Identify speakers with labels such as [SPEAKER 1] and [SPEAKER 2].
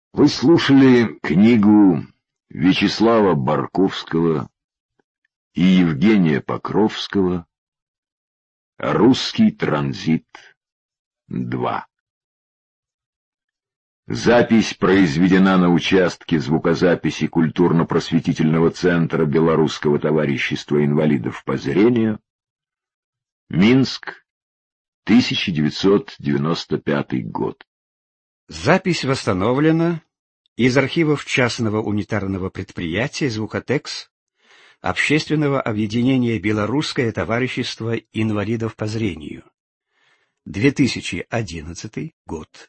[SPEAKER 1] Вы слушали книгу Вячеслава Барковского и Евгения Покровского «Русский транзит 2». Запись произведена на участке звукозаписи культурно-просветительного центра Белорусского товарищества инвалидов по зрению, Минск, 1995 год.
[SPEAKER 2] Запись восстановлена из архивов частного унитарного предприятия «Звукотекс» Общественного объединения «Белорусское товарищество инвалидов по зрению». 2011 год.